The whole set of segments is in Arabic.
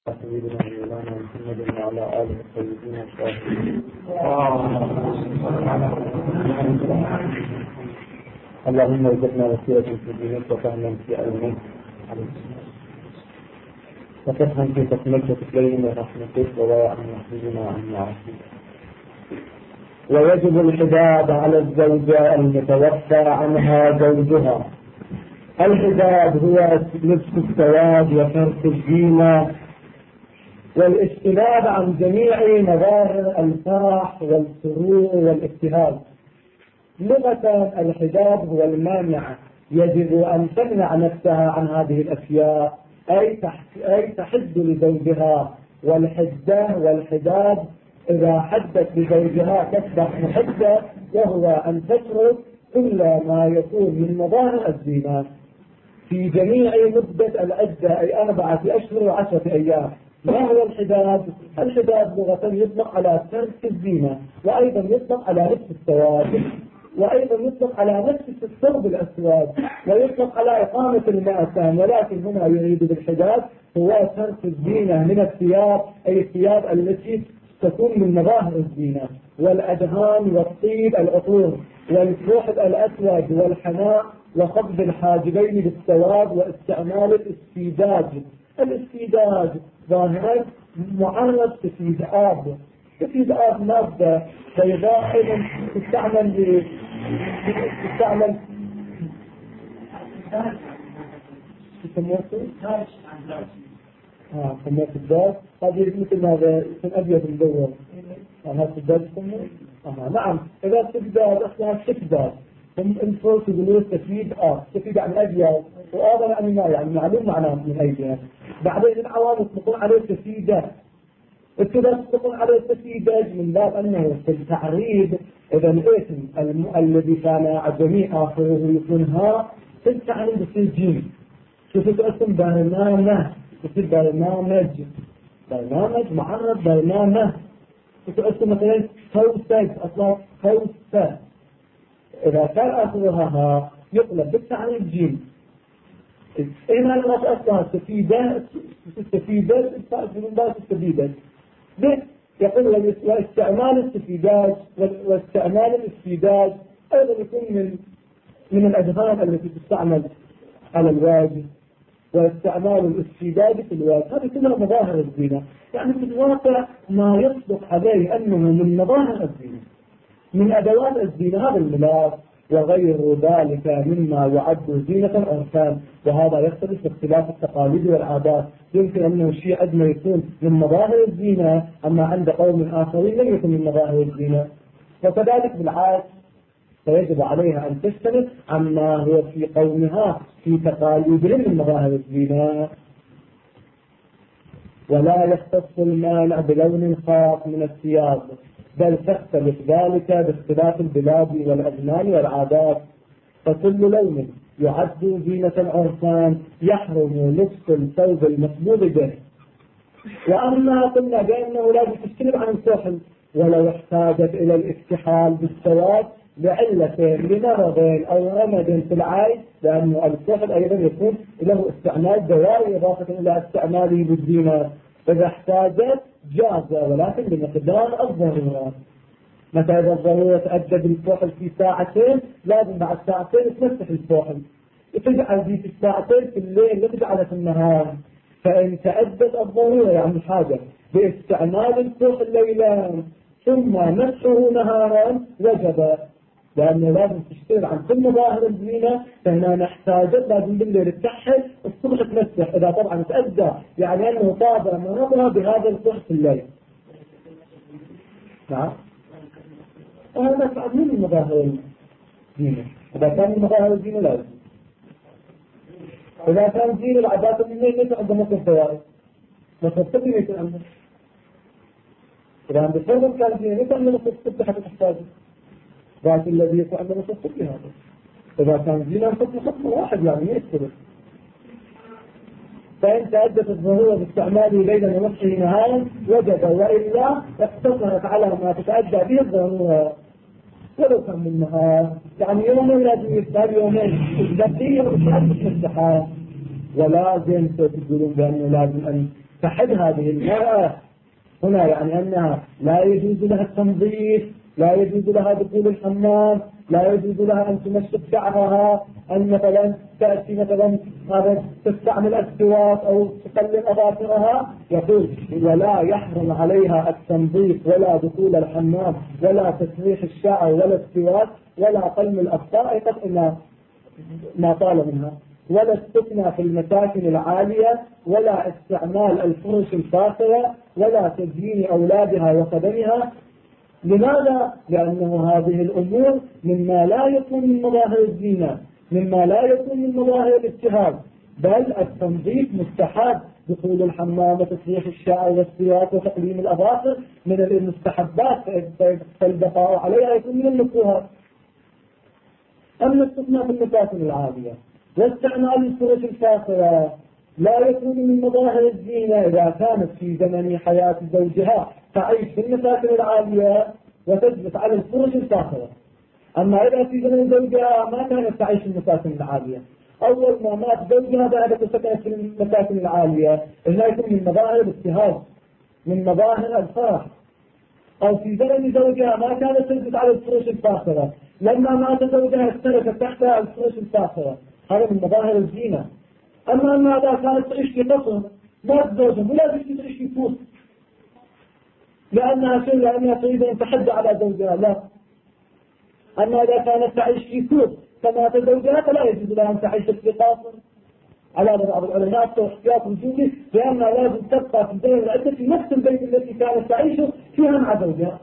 سيدنا مولانا محمد وعلى آله الطيبين الطاهرين. اللهم ارزقنا وسيلة في دينك وفهما في علمك وفتحا في حكمك وتكليم ورحمتك وضياء محفوظنا عن معاصيك. ويجب الحجاب على الزوجة المتوفى عنها زوجها. الحجاب هو لبس السواد وترك الزينة والاجتناب عن جميع مظاهر الفرح والسرور والابتهاج. لغة الحجاب هو المانع، يجب أن تمنع نفسها عن هذه الأشياء، أي تحد لزوجها. والحدة والحجاب إذا حدت لزوجها تصبح محدة، وهو أن تترك كل ما يكون من مظاهر الزينة في جميع مدة العدة، أي 4 أشهر و10 أيام. ما هو الحجاب؟ الحجاب لغة يطلق على ترك الزينة، وأيضا يطلق على لبس السواد، وأيضا يطلق على لبس الثوب الأسود، ويطلق على إقامة المأسام. ولكن هنا يريد بالحجاب هو ترك الزينة من الثياب، أي الثياب التي تكون من مظاهر الزينة، والأدهان والطيب العطور والكحل الأسود والحناء وخفض الحاجبين بالسواد واستعمال الاستيداج. الاستيداج ظاهرا معرض استيداب. استيداب مادة بيضاء تستعمل سميت الداج. هذه مثل هذا يكون أبيض مدور. هذا الداج يسمونه. نعم، إذا استيداج أصلا استيداج. هم الفرق يقولوا استفيد استفيد عن أبيض، وهذا يعني ما يعني معلوم معناه من أيدينا. بعدين العوام يطلقون عليه استفيدة. الكذا يطلقون عليه استفيدة من باب أنه في التعريض. إذا الاسم الذي كان عجمي آخره يكون ها، في التعريض يصير جيم. شوفوا اسم برنامج، يصير برنامج معرض برنامج. شوفوا اسم مثلا فوسج، أصلا فوسة. إذا كان آخرها ها يقلب بالتعريض جيم. إذا أنا أصلا استفيدة ليه؟ يقول واستعمال الاستفيداج واستعمال الاستفيداج أيضا يكون من الأدهان التي تستعمل على الوجه، واستعمال الاستفيداج في الوجه. هذه كلها مظاهر الزينة. يعني في الواقع ما يصدق عليه أنه من مظاهر الزينة، من أدوات الزينة، هذا الملاك وغير ذلك مما يعد زينة عرفان. وهذا يختلف باختلاف التقاليد والعادات. يمكن أنه الشيء عندما يكون من مظاهر الزينة، أما عند قوم آخرين لم يكن من مظاهر الزينة. وكذلك بالعكس، فيجب عليها أن تجتنب عما هو في قومها في تقاليدهم من مظاهر الزينة. ولا يختص المانع بلون خاص من الثياب، بل تختلف ذلك باختلاف البلاد والأزمان والعادات. فكل لون يعد زينة عرفان يحرم لبس الثوب المسبوغ به. وأما قلنا بأنه لازم تجتنب عن الكحل، ولو احتاجت إلى الاكتحال بالسواد لعلتين، لمرض أو رمد في العين، لأن الكحل أيضا يكون له استعمال دوائي إضافة إلى استعماله بالزينة. إذا احتاجت جاز، ولكن بمقدار الضرورة. متى إذا الضرورة تؤدى بالكحل في ساعتين، لازم بعد ساعتين تمسح الكحل. تجعل دي في الساعتين في الليل، لا تجعلها في النهار. فإن تأدت الضرورة يعني حاجة باستعمال الكحل ليلا ثم مسحه نهارا، وجب، لأنه لازم تشتغل عن كل مظاهر الزينة. فهنا نحتاجت لازم بالليل تكحل، الصبح تمسح. إذا طبعا تأدى يعني أنه طابع مرضها بهذا الكحل في الليل. نعم، وهذا بعد من مظاهر الزينة. إذا كان من مظاهر الزينة لازم. إذا كان زين العادات من الليل ليس عنده مصر فوائد، مصر الطبي ليس عنده. إذا عند الفرد كان زين ليس عنده مصر الطبي حتى تحتاجه، ذات الذي يكون عنده مصر الطبي هذا. إذا كان زين خطم واحد يعني يكتبه. فإن تأدت الظهور باستعماله ليلا ومسحه نهارا وجب، وإلا اقتصرت على ما تتأدى به الظهور ولو كان من النهار. يعني يومين لازم يستهل، يومين إذا فيه وتعرف السحاب. ولازم تقولون بأنه لازم أن تحد هذه المرأة هنا يعني أنها لا يجوز لها التنظيف، لا يجوز لها دخول الحمام، لا يجوز لها أن تمشط شعرها، أن مثلا تأتي مثلا تستعمل السواك أو تقلل أظافرها. يقول ولا يحرم عليها التنظيف ولا دخول الحمام ولا تسريح الشعر ولا السواك ولا قلم الأبصار أي قطع ما طال منها، ولا السكنى في المساكن العالية، ولا استعمال الفرش الفاخرة، ولا تزيين أولادها وقدمها. لماذا؟ لأنه هذه الأمور مما لا يكون من مظاهر الزينة، مما لا يكون من مظاهر الاجتهاد، بل التنظيف مستحب. دخول الحمام وتسريح الشعر والسواك وتقليم الأظافر من المستحبات، فالبقاء عليها يكون من المكروهات. أما السكنى في المساكن العالية واستعمال الفرش الفاخرة لا يكون من مظاهر الزينة إذا كانت في زمن حياة زوجها تعيش في المساكن العالية وتجلس على الفرش الفاخرة. أما إذا في زمن زوجها ما كانت تعيش في المساكن العالية، أول ما مات زوجها ذهبت وسكنت في المساكن العالية، لا يكون من مظاهر الاجتهاد، من مظاهر الفرح. أو في زمن زوجها ما كانت تجلس على الفرش الفاخرة، لما مات زوجها استلفت تحتها الفرش الفاخرة، هذا من مظاهر الزينة. أما إذا كانت تعيش في قصر مات زوجها ولا تعيش في كوخ لأنها تريد أن تحد على زوجها، لا. أما إذا كانت تعيش في كوخ فمات زوجها فلا يجوز لها أن تعيش في قصر على بعض العلماء احتياط وجودي، لأنها لازم تبقى في الزمن العدة في نفس البيت التي كانت تعيش فيها مع زوجها،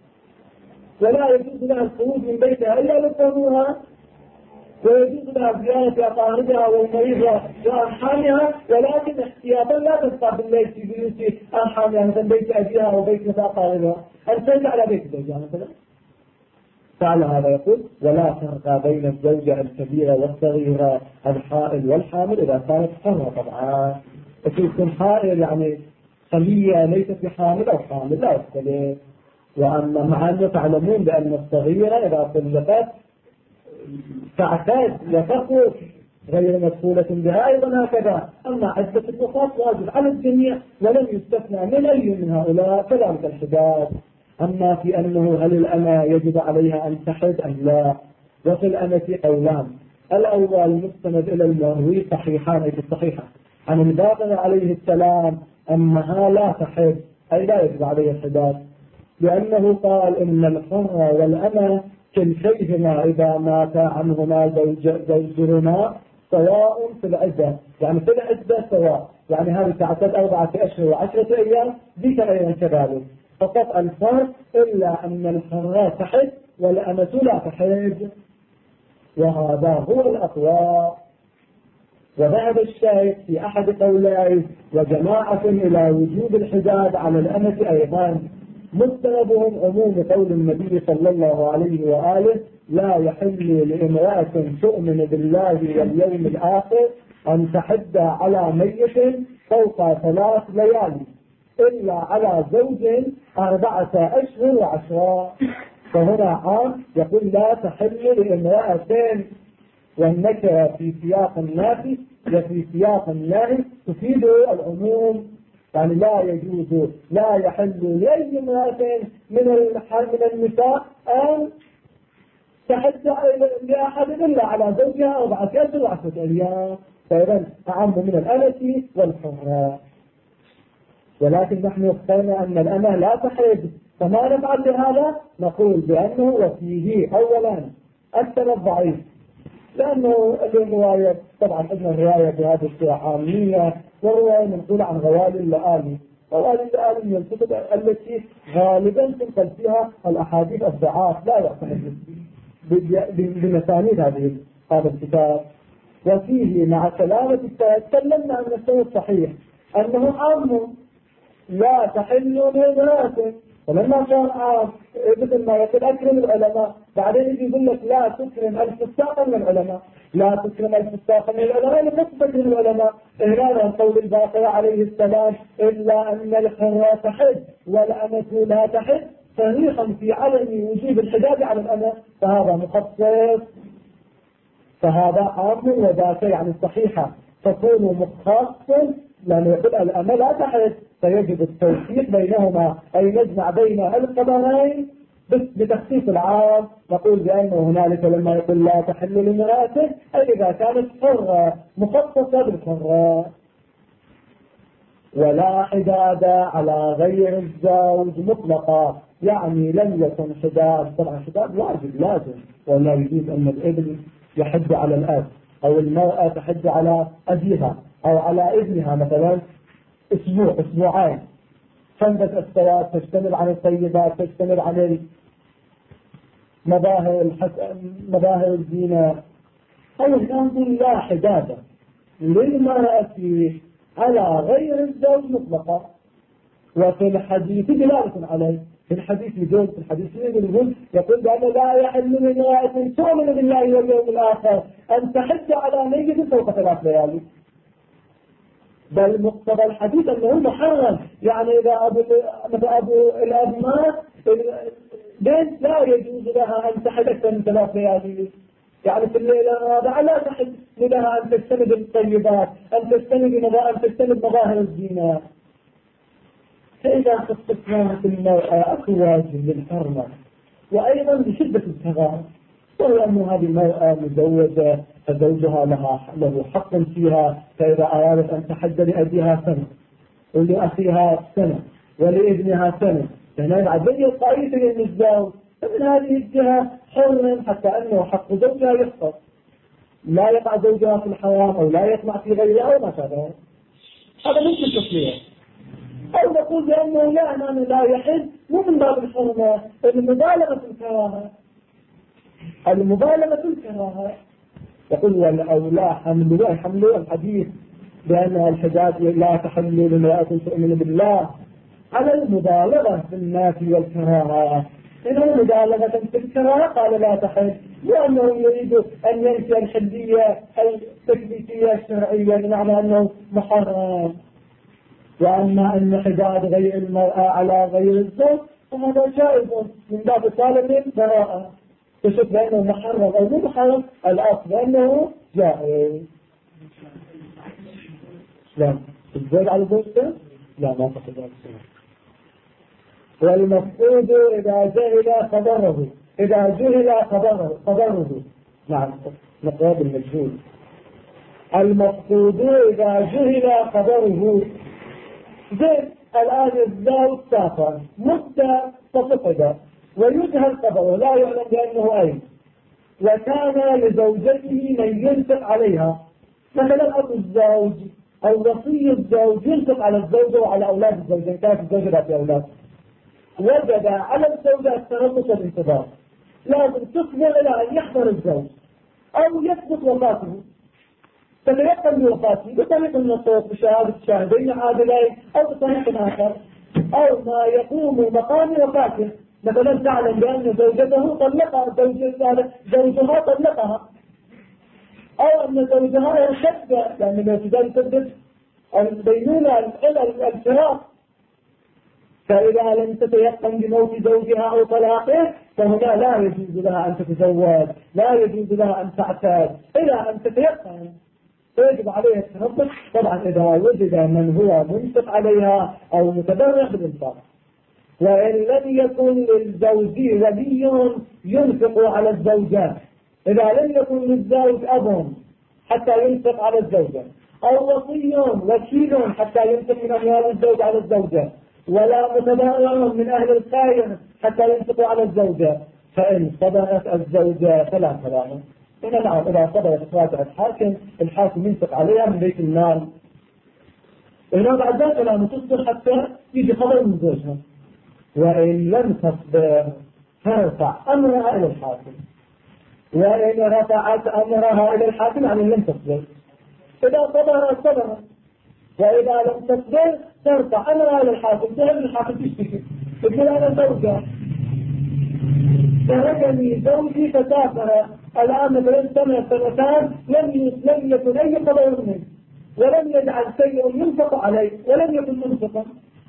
ولا يجوز لها الخروج من بيتها إلا لقانونها، ويجوز لها زيارة أقاربها والمريضة وأرحامها، ولكن احتياطا لا تبقى بالليل في بيوت أرحامها مثلا بيت أبيها أو بيت أقاربها، أن ترجع على بيت زوجها مثلا. فعلى هذا يقول ولا فرق بين الزوجة الكبيرة والصغيرة، الحائل والحامل إذا كانت حرة. طبعا تكون حائل يعني خلية ليست بحامل أو حامل لا يختلف. وأما مع أنه تعلمون بأن الصغيرة إذا طلقت تعتاد وتخرج غير مسؤولة بها أيضا هكذا. أما عدة الوفاة واجب على الجميع ولم يستثنى من أي من هؤلاء كذلك الحداد. أما في أنه هل الأمة يجب عليها أن تحد أم لا؟ وفي الأمة قولان. الأول المستند إلى المروي صحيحان أي الصحيحة عن الباقر عليه السلام أنها لا تحد أي لا يجب عليها الحداد، لأنه قال إن الحر والأمة كلتيهما إذا مات عنهما زوجهما سواء في العدة، يعني في العدة سواء، يعني هذه تعتد 4 أشهر و10 أيام ذيك أيضا كذلك. فقط الفرق إلا أن الحر تحد والأمة لا تحد، وهذا هو الأقوى. وذهب الشيخ في أحد قوليه وجماعة إلى وجوب الحداد على الأمة أيضا، مستندهم عموم قول النبي صلى الله عليه وآله لا يحل لامرأة تؤمن بالله واليوم الآخر أن تحد على ميت فوق 3 ليالي إلا على زوج 4 أشهر و10. فهنا عام يقول لا تحل لامرأتين، والنكرة في سياق النافي وفي سياق النهي تفيد العموم، يعني لا يجوز لا يحل لأي امرأة من النساء أن تحد لأحد إلا على زوجها 4 أشهر و10 أيام، فإذا أعم من الأمة والحرة. ولكن نحن اخترنا أن الأمة لا تحد، فما نفعل بهذا؟ نقول بأنه وفيه أولا السند ضعيف، لأنه الرواية طبعا عندنا الرواية بهذه الصورة عامية، والرواية منقولة عن غوالي اللآلي. غوالي اللآلي من الكتب التي غالبا تنقل فيها الأحاديث الضعاف لا يعتمد بمسانيد هذا الكتاب. وفيه مع سلامة تكلمنا عن السند الصحيح أنه عام لا تحل لامرأة، ولما كان عام مثل ما يقول أكرم العلماء، بعدين يقول لك لا تكرم الفساق من العلماء، لا تكرم الفساق من العلماء لم تكرم العلماء. إهرانا قول الباقر عليه السلام إلا أن الحرة تحد والأمة لا تحد صريحا في علم وجوب الحداد على الأمة، فهذا مخصص، فهذا عام وذاك يعني الصحيحة تكون مخصص لأنه يقول الأمة لا تحل، فيجب التوفيق بينهما أي نجمع بين الخبرين بتخصيص العام. نقول بأنه هنالك لما يقول لا تحل لامرأته أي إذا كانت حرة مخصصة بالحرة. ولا حداد على غير الزوج مطلقا، يعني لم يكن حداد، طبعا حداد واجب لازم، ولا يجوز أن الابن يحد على الأب أو المرأة تحد على أبيها أو على ابنها مثلا أسبوع أسبوعين، 5 أسبوعات، تشتمل على الطيبات، تشتمل على مظاهر الزينة. أو نقول لا حداد للمرأة على غير الزوج مطلقا. وفي الحديث دلالة عليه، في الحديث يقول، في الحديث يقول بأنه لا يحل لامرأة تؤمن بالله واليوم الآخر أن تحج على ميت فوق 3 ليالي. بل مقتضى الحديث أنه محرم، يعني إذا أبو الأب مات بنت لا يجوز لها أن تحج أكثر من 3 ليالي، يعني في الليلة الرابعة لا تحج لها أن تجتنب الطيبات، أن تجتنب مظاهر الزينة. فإذا خصصناها في المرأة أكو واجب للحرمة، وأيضا بشدة الكراهة، وهو أن هذه المرأة مزوجة فزوجها له حق فيها، فإذا أرادت أن تحج لأبيها سنة ولأخيها سنة ولابنها سنة، فهنا بين القائد للزوج، فمن هذه الجهة حر حتى أنه حق زوجها يحفظ، لا يقع زوجها في الحرام أو لا يطمع في غيرها أو ما شابه. هذا ممكن تصليه. أو نقول بأنه لا أنه لا يحل، مو من باب الحرمة، المبالغة في الكراهة، المبالغة في الكراهة. يقول والأولى حمل الحديث بأن الحجاج لا تحل لامرأة تؤمن بالله على المبالغة في النافي والكراهة. إنه مبالغة في الكراهة قال لا تحل، لأنه يريد أن ينفي الحلية التكليفية الشرعية بمعنى أنه محرم. وأما أن حداد غير المرأة على غير الزوج فهذا جائز من باب طالب البراءة، تشوف بأنه محرم أو مو محرم، الأصل بأنه جائز. لا الزوج على زوجته لا ما تقول ذلك. والمفقود إذا جهل خبره نعم مقابل المجهول. المفقود إذا جهل خبره، زين الآن الزوج سافر مدة ففقد ويجهل خبره لا يعلم بأنه أين، وكان لزوجته من ينفق عليها، مثلا أبو الزوج أو وصي الزوج ينفق على الزوجة وعلى أولاد الزوجة، كانت الزوجة ذات أولاد، وجد على الزوجة التربص والانتظار، لازم تصبر إلى أن يحضر الزوج أو يثبت وفاته، تتيقن بوفاته بطريق النصوص بشهادة شاهدين عادلين أو بطريق آخر، أو ما يقوم مقام وفاته، مثلا تعلم بأن زوجته طلقها، زوجها طلقها، أو أن زوجها يرشد لأن الاعتدال تسبب البينونة الفراق، فإذا لم تتيقن بموت زوجها أو طلاقه فهنا لا يجوز لها أن تتزوج، لا يجوز لها أن تعتاد إلى أن تتيقن، فيجب عليها التنبه. طبعا إذا وجد من هو منفق عليها أو متبرع بالإنفاق. وإن لم يكن للزوج ولي ينفق على الزوجات، إذا لم يكن للزوج أب حتى ينفق على الزوجة، أو وصي وكيل حتى ينفق من أموال الزوج على الزوجة، ولا متبرع من أهل الخير حتى ينفق على الزوجة، فإن صدرت الزوجة فلا كلام. هنا نعم إذا صدرت فاتحة الحاكم ينفق عليها من بيت المال. هنا بعد ذلك لا تصدر حتى يجي خبر من زوجها. وإن لم تصدر ترفع أمرها إلى الحاكم، وإن رفعت أمرها إلى الحاكم يعني لم تصدر. إذا صدرت، وإذا لم تصدر ترفع أمرها إلى الحاكم، تهب الحاكم تشتكي تقول أنا زوجة تركني زوجي فسافر، الآن مثلا سنتان لم يكن أي خبر منه، ولم يجعل شيء ينفق عليه ولم يكن منفقا،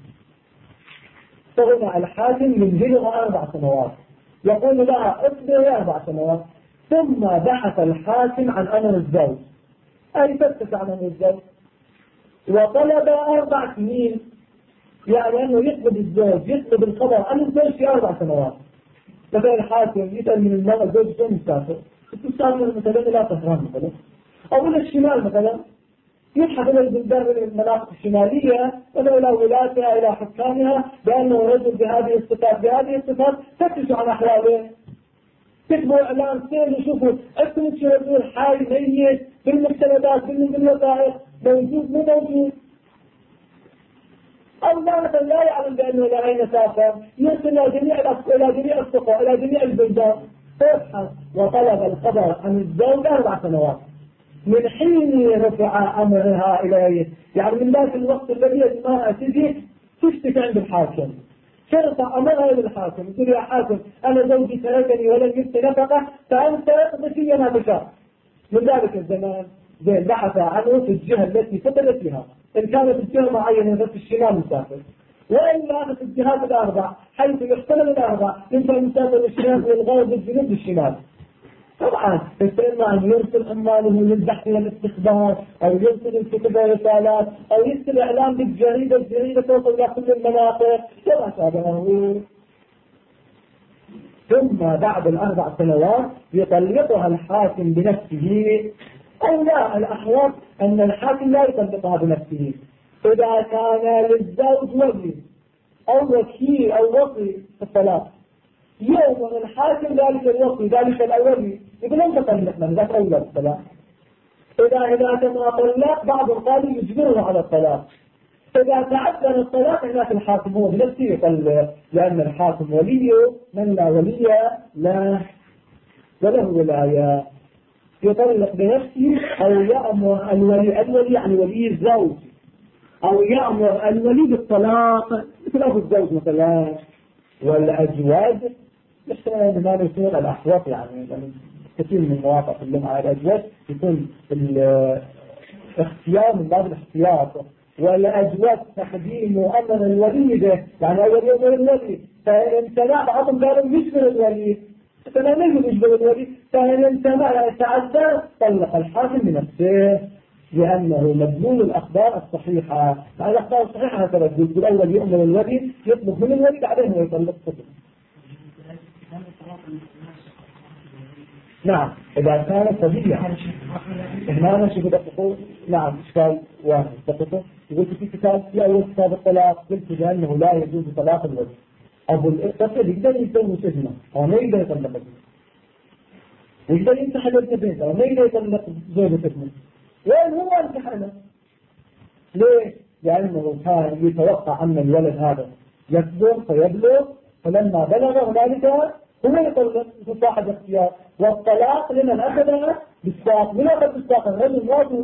فهنا الحاكم ينزلها 4 سنوات، يقول لها اصبري 4 سنوات، ثم بحث الحاكم عن أمر الزوج، أي تفتش عن أمر الزوج، وطلب 4 سنين، يعني أنه يطلب الزوج يطلب الخبر عن الزوج في 4 سنوات. مثلا الحاكم يسأل من المرأة الزوج شو مسافر؟ تسافر مثلا إلى طهران مثلا أو إلى الشمال مثلا، يبحث إلى البلدان من المناطق الشمالية إلى ولاتها إلى حكامها بأنه رجل بهذه الصفات فتشوا عن أحواله، كتبوا إعلان سير يشوفوا أكتبوا شو رجل حي ميت بالمستندات بالوثائق موجود مو موجود، أو مثلا لا يعلم بأنه إلى أين سافر، يرسل إلى جميع الصفات إلى جميع البلدان فيبحث وطلب الخبر عن الزوج 4 سنوات من حين رفع أمرها إليه، يعني من ذاك الوقت الذي المرأة تجي تشتكي عند الحاكم ترفع أمرها إلى الحاكم يقول يا حاكم أنا زوجي تركني ولم يبت نفقة فأنت تقضي ما تشاء. من ذلك الزمان زين بحث عنه في الجهة التي سكنت فيها، إن كانت الجهة معينة في الشمال مسافر، وإلا في الجهات ال4 حيث يحتمل ال4 يمكن المسافر الشمال والغرب والجنوب والشمال. طبعا إما أن يرسل عماله للبحث والاستخبار أو يرسل الكتب والرسالات أو يرسل إعلام الجريدة توصل إلى كل المناطق وما شابهه. ثم بعد 4 سنوات يطلقها الحاكم بنفسه، أو لا، الأحوط أن الحاكم لا يطلقها بنفسه إذا كان للزوج ولي أو وكيل أو وصي في الطلاق، يوم الحاكم ذلك الوصي ذلك الأولي يقول أنت طلقنا ذاك أولى الطلاق. إذا كان طلاق بعض القاضي يجبره على الطلاق، إذا تعذر الطلاق هناك الحاكم هو بنفسه يطلق، لأن الحاكم ولي من لا ولي له وله ولاية، يطلق بنفسه أو يأمر الولي يعني ولي الزوج، أو يأمر الولي بالطلاق مثل أبو الزوج مثلا. والأزواج مثل ما يكون الأحوط، يعني كثير من المواقع في اللمعة الأزواج يكون الاختيار من باب الاحتياط، والأزواج تقديم أمر الولي به، يعني أول يوم الولي فإن امتنع بعضهم قالوا يجبر الولي، فلا يجبر الولي، فإن امتنع تعذر طلق الحاكم بنفسه، لأنه مدلول الأخبار الصحيحة. الأخبار الصحيحة هكذا تقول بالأول يؤمر الولي يطلب من الولي بعدين هو يطلق طفل. نعم إذا كان صبيا. هنا أنا شو بدققوا. نعم إشكال واحد دققوا. قلت في كتاب في أول كتاب الطلاق قلت بأنه لا يجوز طلاق الولي. أبو الطفل يقدر يسوي سجنه أو ما يقدر يطلق ابنه، يقدر يمسح ابن بيته أو ما يقدر يطلق زوجة ابنه. وين هو امتحانه؟ ليه؟ لأنه كان يتوقع أن الولد هذا يكبر فيبلغ، فلما بلغ هنالك هو يطلق صاحب اختيار، والطلاق لمن أخذ بالساق، من أخذ بالساق الرجل واجب،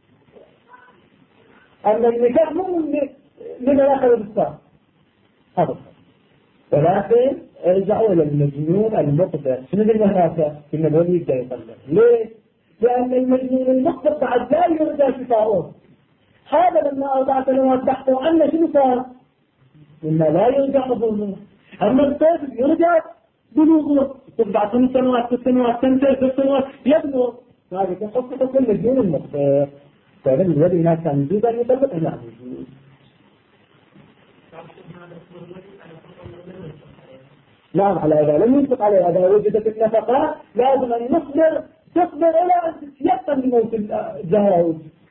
أن النكاح مو لمن أخذ بالساق هذا. ولكن ارجعوا إلى المجنون المقدر. شنو قلنا هناك؟ إن الولي يبدأ يطلق. ليه؟ لأن المجنون المقدر بعد لا يرجع شفاؤه. هذا لما 4 سنوات بحثوا عنه شنو صار؟ إنه لا يرجع بلوغه. أما الطفل يرجع بلوغه بعد 5 سنوات 6 سنوات 5 سنوات يبلغ. هذه تخصص كل المجنون المقدر. فإذا الولي هناك كان يجوز أن يطلق أم لا يجوز؟ نعم على هذا لم ينطق عليه. إذا وجدت النفقة لازم أن تصبر إلى أن تتيقن بموت الزوج.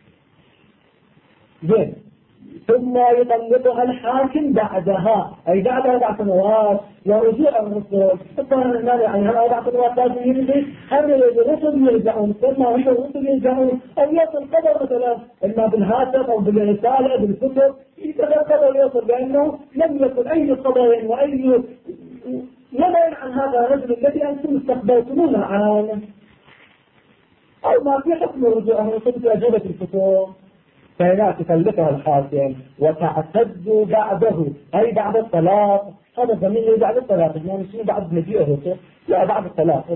زين. ثم يطلقها الحاكم بعدها، أي بعد 4 سنوات ورجوع الرسل. طبعا يعني هل 4 سنوات لازم يرجع؟ هل الرسل يرجعون؟ ثم هم الرسل يرجعون، أو يصل قدر مثلا إما بالهاتف أو بالرسالة بالكتب يتذكر ويصل بأنه لم يكن أي قضايا وأي نبين عن هذا الرجل الذي أنتم استقبلتموه عنه، أو ما في حكم الرجوع الرسل في أجوبة الكتب. فهنا تكلفها الحاكم وتعتد بعده، أي بعد الطلاق. هذا الضمير بعد الطلاق، يعني شنو بعد مجيء الرسل؟ لا بعد الطلاق.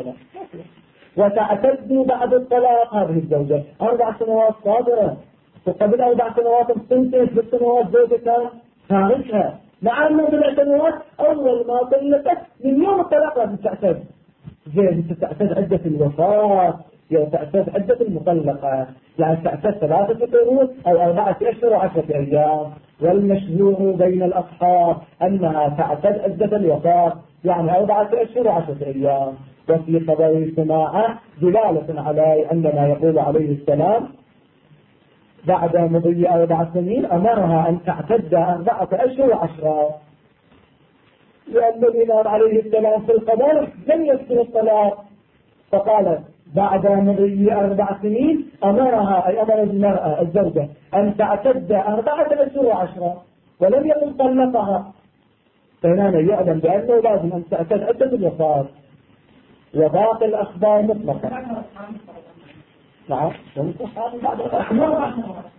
وتعتد بعد الطلاق هذه الزوجة 4 سنوات صادرة، وقبل 4 سنوات استنتج 6 سنوات زوجة خارجها، مع أنه 7 سنوات أول ما طلقت من يوم الطلاق لازم تعتد. زين تعتد عدة الوفاة تعتد عدة المطلقة، يعني تعتد 3 قروء أو 4 أشهر و10 أيام. والمشهور بين الأصحاب أنها تعتد عدة الوفاة، يعني 4 أشهر و10 أيام. وفي خبر سماعة دلالة على عندما يقول عليه السلام بعد مضي 4 سنين أمرها أن تعتد 4 أشهر و10، لأن الإمام عليه السلام في الخبر لم يذكر الطلاق، فقال بعد مضي 4 سنين أمرها، أي أمر المرأة الزوجة أن تعتد 4 أشهر و10، ولم يقل طلقها. فهنا يعلم بأنه لازم أن تعتد عدة الوفاة. وباقي الأخبار مطلقة. نعم. بعد الأخبار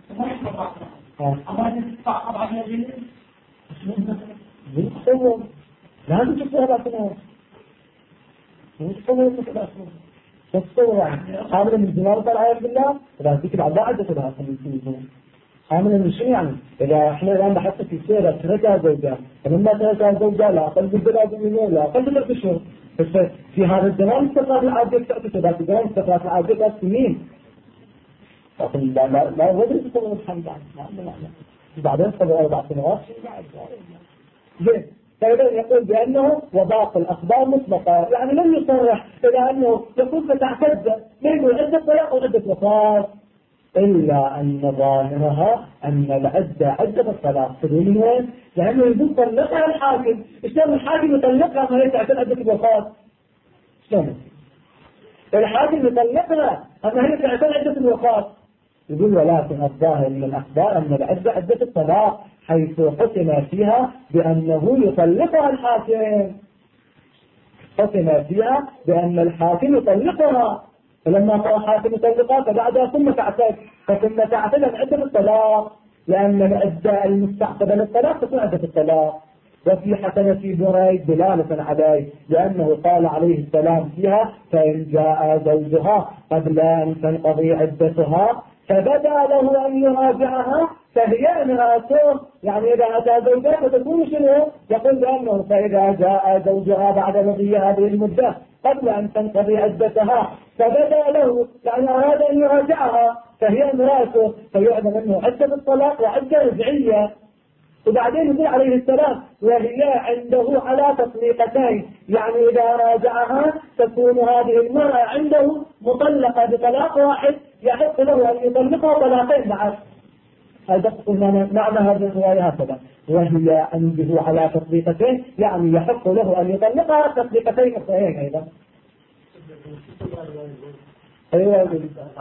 لازم تتصور الأسنان، تتصور الأسنان، تتصور يعني حامل من الزنا والعياذ بالله، إذا ذكر الله عدة لها حامل من شيء، يعني إذا إحنا الآن بحثنا في سيرة تركها زوجها، فلما تركها زوجها لا أقل من 3 يومين لا أقل من 3 أشهر، في هذا الزمان استقرار العادة تأتي في ذات الزمان استقرار العادة 3 سنين. لكن لا ودري تتصور الحمد لله. بعدين صبر 4 سنوات زين. فإذا يقول بأنه وباقي الأخبار مطلقة، يعني لم يصرح إلى أنه يقول فتعتد منه عدة طلاق وعدة وفاة، إلا أن ظاهرها أن العدة عدة الطلاق. تقول من وين؟ لأنه يقول طلقها الحاكم، إشتغل الحاكم يطلقها ما يتعتد عدة الوفاة؟ شلون؟ الحاكم يطلقها أما هي تعتد عدة الوفاة. يقول ولكن الظاهر من الأخبار أن العدة عدة الطلاق، حيث حكم فيها بأنه يطلقها الحاكم، حكم فيها بأن الحاكم يطلقها، فلما قال الحاكم يطلقها فبعدها ثم تعتد، فثم تعتد عدة الطلاق، لأن العدة المستعقبة للطلاق تكون عدة الطلاق. وفي حسنة بريد دلالة عليه، لأنه قال عليه السلام فيها فإن جاء زوجها قبل أن تنقضي عدتها فبدأ له أن يراجعها فهي امرأته، يعني إذا أتى زوجها فتكون شنو؟ يقول بأنه فإذا جاء زوجها بعد مضي هذه المدة قبل أن تنقضي عدتها فبدأ له، يعني أراد أن يراجعها فهي امرأته، فيعلم أنه عدة الطلاق وعدة رجعية. وبعدين يقول عليه السلام وهي عنده على تطليقتين، يعني إذا راجعها تكون هذه المرأة عنده مطلقة بطلاق واحد، يحق له أن يطلقها طلاقين بعد. هذا معنى هذه الرواية هكذا، وهي عنده على تطليقتين، يعني يحق له أن يطلقها تطليقتين أخرين أيضا. أيوة.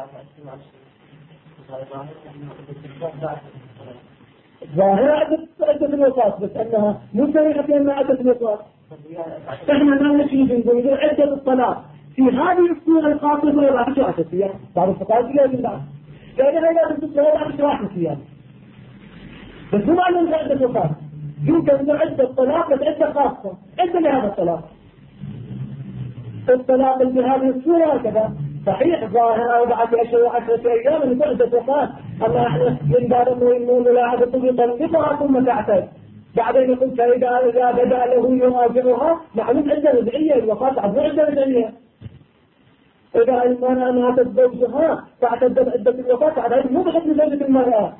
ظاهرة عدة الوفاة، بس أنها مو صريحة في أنها عدة الوفاة. إحنا ما نشيء نقول عدة الطلاق في هذه الصورة الخاصة ولا عشرة أيام، بعض الفقهاء يقولون لا، يعني هي لازم تصير عشرة أيام، بس مو معنى أنها عدة الوفاة، يمكن أن عدة الطلاق بس عدة خاصة، عدة لهذا الطلاق. الطلاق بهذه الصورة هكذا صحيح ظاهر 4 أشهر و10 أيام من بعد وفاة، أما احنا من باب انه ملاحظة يطلقها ثم تعتد، بعدين يقول فإذا بدأ له يراجعها معلوم عدة رجعية، الوفاة عبو عدة رجعية. إذا المرأة ماتت زوجها تعتد عدة الوفاة، هذا مو بحكم زوجة المرأة.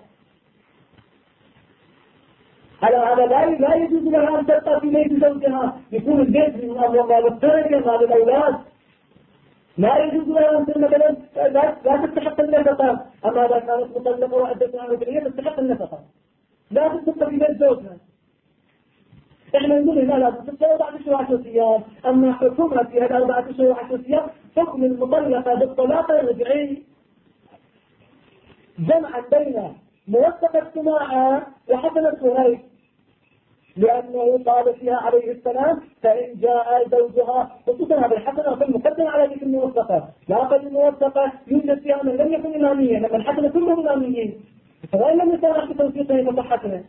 على هذا لا يجوز لها أن تبقى في بيت زوجها، يكون البيت من أموال التركة مال الأولاد، لا يجوز لها أن مثلا لا تستحق النفقة، أما إذا كانت مطلقة وعدتها رجعية تستحق النفقة، لا تستحق في بيت زوجها. إحنا نقول هنا لا تستحق 4 أشهر 10 أيام، أما حكمها في هذا 4 أشهر 10 أيام حكم المطلقة بالطلاق الرجعي، جمعا بين موثقة سماعة وحسنة بريد، لأنه قال فيها عليه السلام فإن جاء زوجها، خصوصا هذا الحسنة في المقدمة على ذلك الموثقة، لا قد الموثقة يوجد فيها من لم يكن إماميا، لما الحسنة كلهم إماميين، فوإن لم يصرح بتوثيقه فصحته.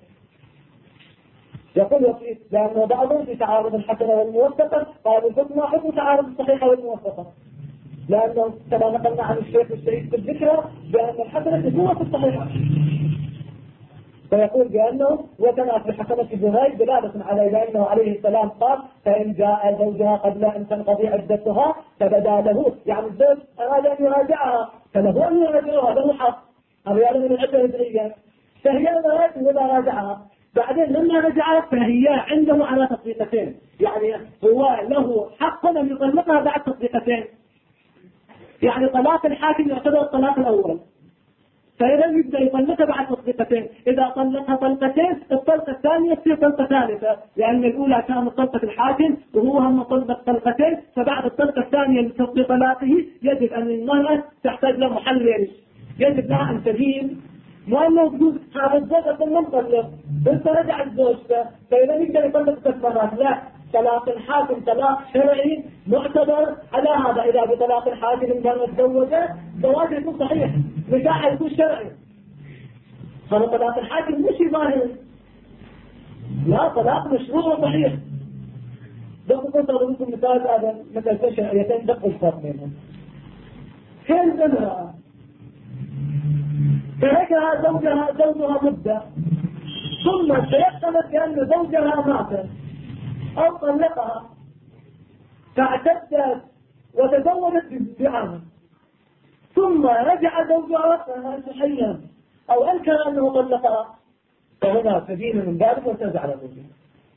يقول وفي لأنه بعضهم في تعارض الحسنة والموثقة قالوا الحكم حكم تعارض الصحيحة والموثقة، لأنه كما نقلنا عن الشيخ السعيد في الذكرى بأن الحسنة تكون في الصحيحة. فيقول بأنه وكما في حكمة زهير دلالة على بأنه عليه السلام قال فإن جاء زوجها قبل أن تنقضي عدتها فبدا له، يعني الزوج أراد أن يراجعها فله أن يراجعها، له حق الرياضة من العدة الهجرية، فهي أرادت ولا راجعها، بعدين لما رجعت فهي عنده على تطبيقتين، يعني هو له حق أن يطلقها بعد تطبيقتين، يعني طلاق الحاكم يعتبر الطلاق الأول، فإذا يبدأ يطلقها بعد تطبيقتين، إذا طلقها طلقتين الطلقة الثانية تصير طلقة ثالثة، لأن الأولى كانت طلقة الحاكم وهو هم طلق طلقتين، فبعد الطلقة الثانية لتصديق طلاقه يجب أن المرأة تحتاج له محلل، يجب لها أن تبين، وأنه تقول هذا الزوج أصلا مطلق بس رجع زوجته، فإذا يقدر يطلق 3 مرات، لا، طلاق الحاكم طلاق شرعي معتبر على هذا، إذا بطلاق الحاكم إن كان متزوجة زواجه يكون صحيح، نكاحه يكون شرعي، هذا طلاق الحاكم مش ظاهر، لا، طلاق مشروع وصحيح. كنت أضرب لكم مثال هذا مثل شرعيتين دقوا الفرق بينهم. كل امرأة تركها زوجها مدة ثم تيقنت بأن زوجها مات أو طلقها فاعتدت وتزوجت بعام ثم رجع زوجها صحيا أو أنكر أنه طلقها، فهنا تدين من ذلك وتنزع على زوجها.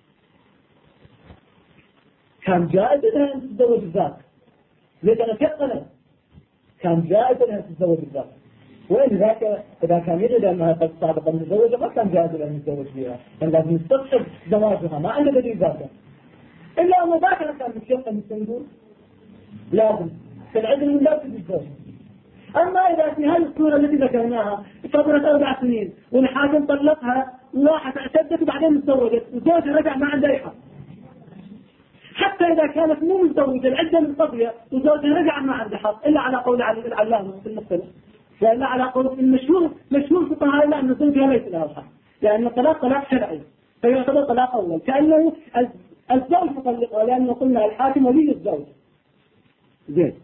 كان جائز لها أن تتزوج الذات، لأنها تيقنت كان جائز لها أن تتزوج الذات، وإن ذاك إذا كان يجد أنها قد سابقا متزوجة ما كان جائز لها أن يتزوج بها، كان لازم يستصحب زواجها، ما عنده دليل ذاته، إلا أنه ذاك كان متيقن بالسنجور لازم في العدل من لا تتزوج. أما إذا في هذه الصورة التي ذكرناها صبرت 4 سنين والحاكم طلقها وراحت اعتدت وبعدين تزوجت وزوجها رجع ما عنده أي حق، حتى إذا كانت مو متزوجة العدة منقضية وزوجها رجع ما عنده حق، إلا على قول علي العلامة في المختلف، لأن على قول المشهور في طهارة أن زوجها ليس لها الحق، لأن الطلاق طلاق شرعي فيعتبر طلاق أول، كأنه الزوج مطلقها، لأنه قلنا الحاكم ولي الزوج زين،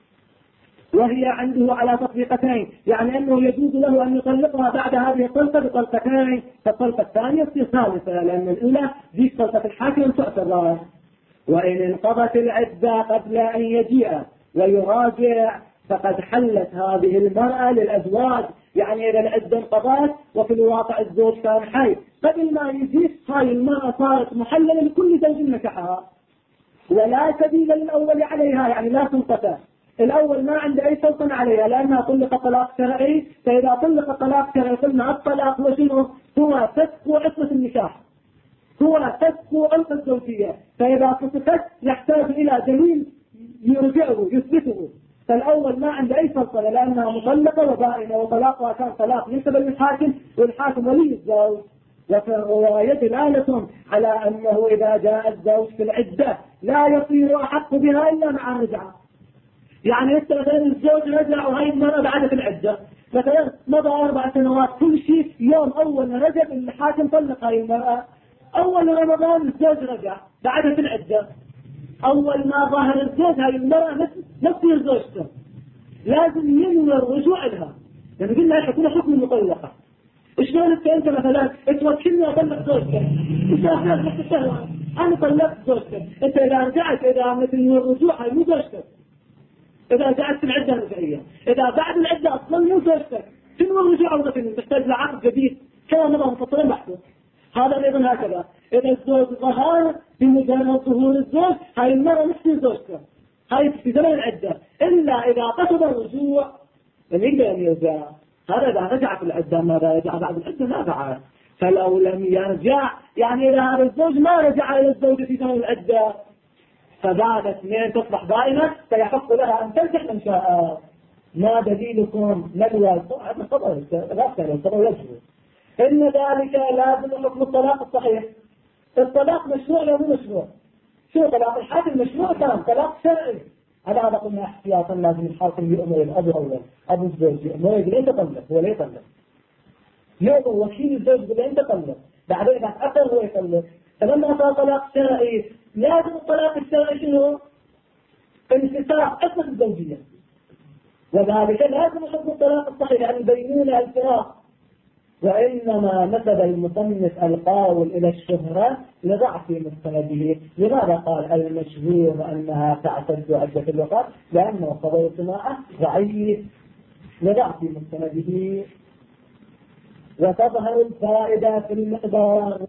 وهي عنده على تطبيقتين، يعني أنه يجوز له أن يطلقها بعد هذه الطلقة بطلقتين، فالطلقة الثانية تصير ثالثة، لأن الأولى ذيك طلقة الحاكم تعتبر. وإن انقضت العدة قبل أن يجيء ويراجع فقد حلت هذه المرأة للأزواج، يعني إذا العدة انقضت وفي الواقع الزوج كان حي قبل ما يجي، هاي المرأة صارت محللة لكل زوج نكحها، ولا سبيل للأول عليها، يعني لا تنقطع، الأول ما عنده أي سلطنة عليها لأنها طلق طلاق شرعي، فإذا طلق طلاق شرعي قلنا الطلاق وشنو هو تسقو عصمة النكاح، هو تسقو علقة الزوجية، فإذا فسخت يحتاج إلى دليل يرجعه يثبته، فالأول ما عنده أي سلطنة لأنها مطلقة وبائنة وطلاقها كان طلاق ينسب للحاكم والحاكم ولي الزوج. وفي الرواية دلالة على أنه إذا جاء الزوج في العدة لا يصير أحق بها إلا مع الرجعة، يعني مثلا الزوج رجع وهي المرأة بعد في العدة، مثلا مضى 4 سنوات كل شيء، يوم أول رجع الحاكم طلق هاي المرأة، أول رمضان الزوج رجع بعد في العدة، أول ما ظهر الزوج هاي المرأة نفس زوجته لازم ينوي الرجوع لها، يعني قلنا يكون حكم المطلقة. شلون انت مثلا توكلني اطلق زوجتك، انت اخذت نفس الشهوة انا طلقت زوجتك، انت اذا رجعت اذا مثل الرجوع هاي مو زوجتك، اذا رجعت في العده الرجعيه، اذا بعد العده اصلا مو زوجتك، شنو الرجوع عوضة تحتاج لعقد جديد كما نظام مفصل بحثه. هذا ايضا هكذا، اذا الزوج ظهر بمجرد ظهور الزوج هاي المرأة مش زوجته، هاي في زمن العده، الا اذا قصد الرجوع لم يقدر ان يرجع، هذا إذا رجع في العدة، ماذا رجع بعد العدة لا فعل، فلو لم يرجع يعني إذا هذا الزوج ما رجع إلى الزوجة في زمن العدة فبعد 2 تصبح دائمة فيحق لها أن تنكح من شاء. ما دليلكم ندوى الخبر إن ذلك لازم حكم الطلاق الصحيح. الطلاق مشروع لو مو مشروع، شو طلاق الحاكم مشروع كان طلاق شرعي، هذا قلنا احتياطا لازم الحاكم يؤمر الأب أولا، أبو الزوج يؤمر يقول أنت طلق هو لا يطلق، يؤمر وكيل الزوج يقول أنت طلق، بعدين إذا تأثر هو يطلق. فلما صار طلاق شرعي لازم الطلاق الشرعي شنو؟ انفساخ عصمة الزوجية، وذلك لازم حكم الطلاق الصحيح، يعني البينونة الفراق، وإنما نسب المصنف القول إلى الشهرة لضعف مستنده. لماذا قال المشهور أنها تعتد عدة الوقت؟ لأنه خبر صناعة ضعيف لضعف مستنده. وتظهر الفائدة في المقدار.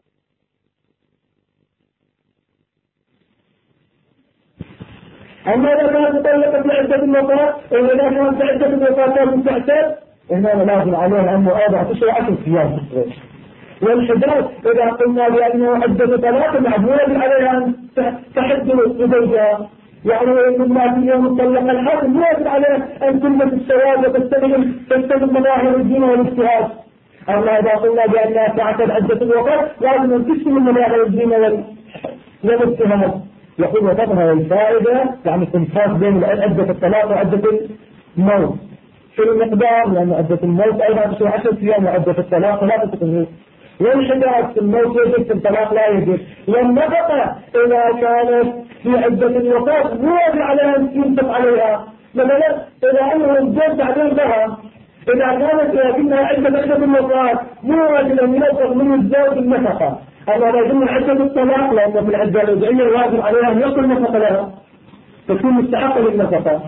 أما إذا كانت مطلقة بعدة الوقت، إذا كانت بعدة الوقت لازم تعتد، إنما لازم عليها أنه 4 أشهر 10 أيام. والحداد إذا قلنا بأنه عدة طلاق معمولة عليها أن تحد زوجها، يعني مما في يوم طلق الحاكم لا يجب عليه أن تلبس السواد وتستخدم مظاهر الدين والاجتهاد. أما إذا قلنا بأنها تعتد عدة الوقت لازم أن تسلم مظاهر الدين والاجتهاد. يقول وتظهر الفائدة يعني تنفاذ بين عدة الطلاق وعدة الموت في المقدار، لأن عدة الموت أيضا 10 أيام وعدة الطلاق لا تتغير. والحداد في الموت يجب، في الطلاق لا يجب. والنفقة إذا كانت في عدة الوفاة مو واجب عليها أن ينفق عليها. مثلا إذا أنه الزوج بعدين لها، إذا كانت لكنها عدة الوفاة مو واجب أن ينفق من الزوج النفقة. أما إذا كنا عدة الطلاق لأن في العدة الوضعية واجب عليها أن يصل النفقة لها، تكون مستحقة للنفقة.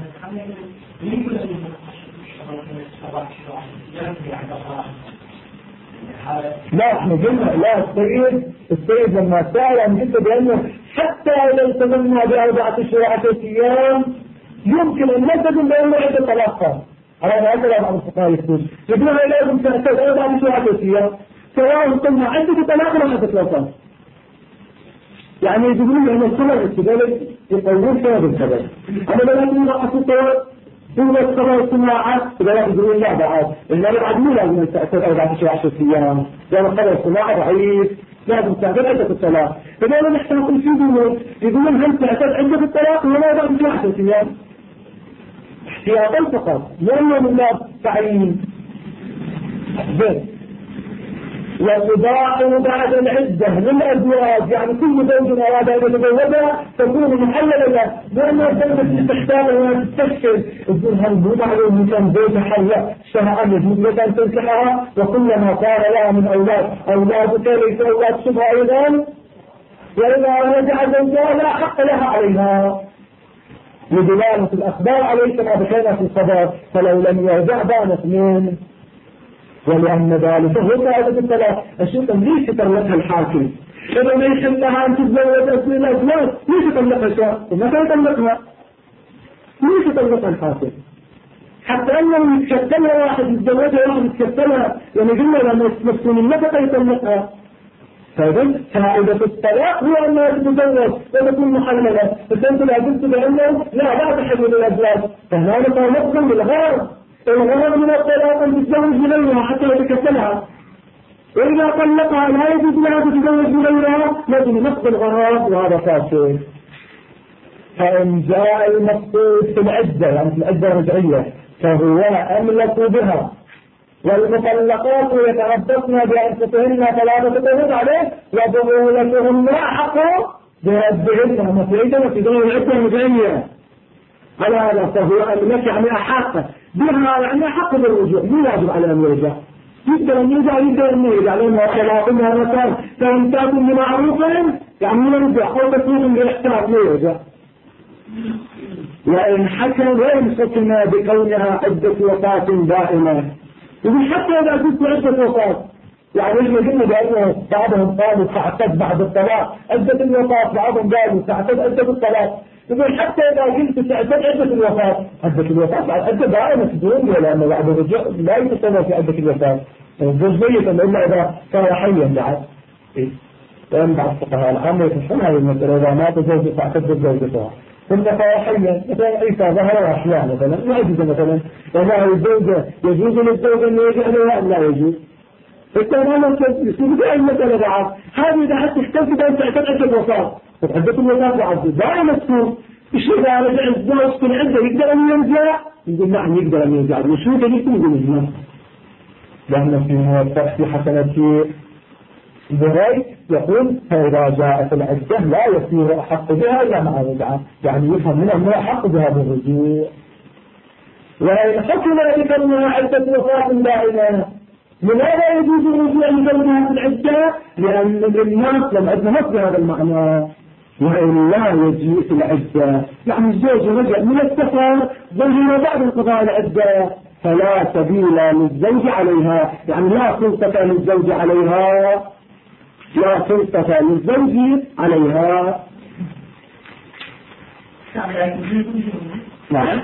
لا احنا قلنا لا السيد لما سأل عن جدا بأنه حتى لو تمنى ب4 أشهر 10 أيام يمكن أن نجد بأنه عدة طلاقها. على هذا بعض الفقهاء يقولون لازم تعتد 4 أشهر 10 أيام سواء قلنا عدة طلاق ولا عدة طلاق. يعني يقولون أن الخبر السبب يقولون سبب الخبر. أنا لا أقول هو الخبر الصناعة إذا يقولون لا بعد إنما بعد مو لازم تعتد 4 أشهر 10 أيام، لأن الخبر الصناعة ضعيف لازم تعتد عدة الطلاق. فلذا نحن نقول شو يقولون هل تعتد عدة الطلاق ولا 4 أشهر 10 أيام احتياطا فقط لأنه من باب تعيين. وتضاع بعد العدة للأزواج، يعني كل زوج أراد أن يتزوجها تكون محللة له، لأنها كلمة تحتاج أن تستشكل تقول هل مو معلوم كان زوجها حلة شرعا يجوز لك أن تنكحها، وكلما كان لها من أولادك ليس أولاد شبهة أيضا، وإذا رجع زوجها لا حق لها عليها لدلالة الأخبار عليه كما ذكرنا في الخبر. فلو لم يرجع بانت من، ولأن ذلك هو فائدة الطلاق. الشيء ليش يطلقها الحاكم؟ إذا ما يحلها أن تتزوج أسئلة الأزواج ليش يطلقها الشيء؟ ومتى يطلقها؟ ليش يطلقها الحاكم؟ حتى أنه يتكتلها واحد يتزوجها واحد يتكتلها، يعني قلنا لما يتمسكون النفقة يطلقها. فإذن فائدة الطلاق هو أنها تتزوج وتكون محللة، فأنت لا قلت بأنه لا تحل للأزواج، فهذا ما نقصد بالغرض. الغرض من الطلاق أن تتزوج بغيرها حتى يتكتلها، وإذا طلقها لا يجوز لها تتزوج بغيرها لكن نقص الغرض وهذا فاسد. فإن جاء المقصود في العدة يعني في العدة الرجعية فهو أملك بها، والمطلقات يتربصن بأنفسهن 3 قروء عليه وبعولتهن أحق بردهن مفعيدا في دون العدة الرجعية. على هذا فهو أملك يعني أحق بها، يعني أحق بالرجوع، مو واجب على أن يرجع، يقدر أن يرجع يقدر أن يرجع لأنه خلاقنا مكان فإمساك بمعروف يعني يرجع أو تسويق بالاحترام لا يرجع. وإن حكم بكونها عدة وفاة دائمة، يقول حتى إذا كنت عدة وفاة يعني احنا قلنا بأنه بعضهم قالوا تعتد بعد الطلاق عدة الوفاة، بعضهم قالوا تعتد عدة الطلاق. يقول حتى إذا قلت تعتد عدة الوفاة، عدة الوفاة بعد عدة دائمة في الدنيا، لأنه بعد الرجوع لا يتصور في عدة الوفاة الزوج ميت إلا إذا كان حيا بعد. لأن بعض الفقهاء العامة يفهمون هذه المسألة، إذا مات زوجته تعتد زوجتها ثم كان حيا، مثلا عيسى ظهر أحيانا مثلا معجزة مثلا، وما الزوجة يجوز للزوجة أن يرجع لها أم لا يجوز؟ التمام يصير بأي المسألة بعد هذه إذا حتى احتمت أن تعتد عدة الوفاة، عدة الوفاة بعد دائما تكون إذا رجع الزوج في العدة يقدر أن يرجع؟ يقول نعم يقدر أن يرجع. وشو تجيكم يقول لنا؟ لأن في حسنة برأي يقول فإذا جاءت العدة لا يصير أحق بها إلا مع رجعة، يعني يفهم منه أنه أحق بها بالرجوع. وإن حكم بأنها عدة وفاة دائمة لماذا يجوز الرجوع لزوجها في العدة؟ لأن للناس لم عندنا نص بهذا المعنى، وإلا يجيء في العدة يعني الزوج رجع من السفر ظهر بعد انقضاء العدة فلا سبيل للزوج عليها، يعني لا سلطة للزوج عليها، لا سلطة للزوج عليها. نعم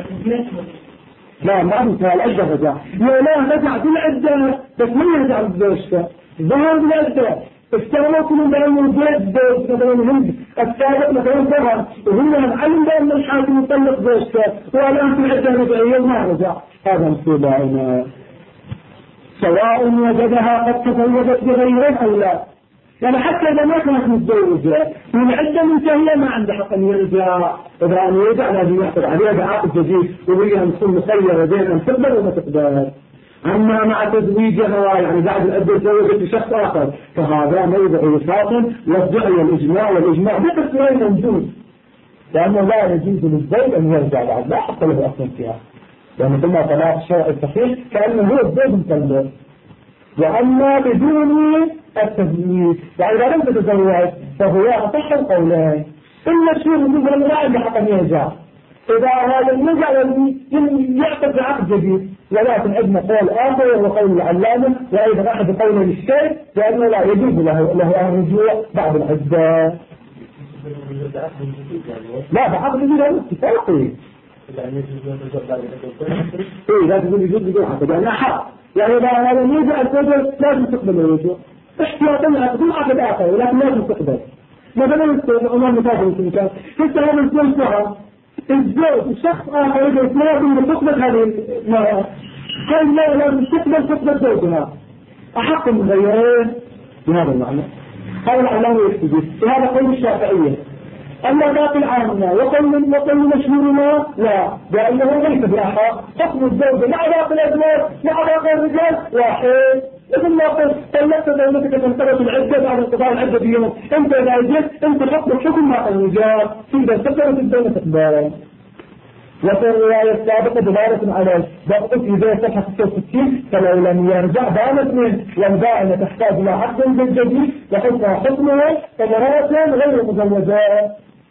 لا ما انتهى العدة رجع، لا رجع بالعدة بس من يرجع بالزوجة ظهر بالعدة استغلوا من بين البيت مثلا الهند السابق مثلا ظهر وهم علم بأن الحاكم يطلق زوجته والآن في العدة رجعية ما رجع، هذا مصيبة سواء وجدها قد تزوجت بغيره أو لا، يعني حتى إذا ما كانت متزوجة من عدة منتهية ما عنده حق أن يرجع، إذا أن يرجع لازم يحصل عليها بعقد جديد وهي أن تكون مخيرة بين أن تقبل وما تقبل. أما مع تزويجها يعني بعد العدة تزوجت بشخص آخر فهذا موضع وساط والدعي الإجماع والإجماع بقسمين موجود، لأنه لا يجوز للزوج أن يرجع بعد لا حق له أصلا فيها، يعني ثم طلاق الشرع الصحيح كأنه هو الزوج مطلق. وأما بدون التزويج يعني إذا لم تتزوج فهو أصح القولين، إلا الشيء مثل لا عنده حق أن يرجع، إذا هذا النزع يعقد عقد جديد، ولكن عندنا قول آخر وهو قول العلامة وأيضا أحد قوله للشيخ لأنه لا يجوز له الرجوع بعد العدة. لا بعقد جديد هذا اتفاقي. إيه لا تقول يجوز بدون عقد يعني حق، يعني إذا هذا النزع الزوجة لازم تقبل الرجوع احتياطا بدون عقد آخر ولكن لازم تقبل. مثلا الأمر مثال في المكان حتى هذا الزوج ظهر الزوج الشخص آخر يجب لازم تقبل هذه المرأة قال لا لازم تقبل زوجها أحق من غيرين بهذا المعنى. هذا العلامة يحتجي وهذا قول الشافعية. أما باقي العامة وقول مشهورنا لا، لأنه ليس بأحق حكم الزوجة مع باقي الأزواج مع باقي الرجال واحد. إذن ما قلت طلقت زوجتك تنتبه العدة بعد انقضاء العدة بيوم، أنت إذا جئت أنت تطلب حكم مع الرجال إذا تقبلت الدولة تقبل. وفي الرواية السابقة دلالة على ضبط في بيت صفحة 66 فلو لم يرجع بانت منه والبائنة تحتاج إلى عقد جديد وحكمها حكمها فمرات غير مزوجات.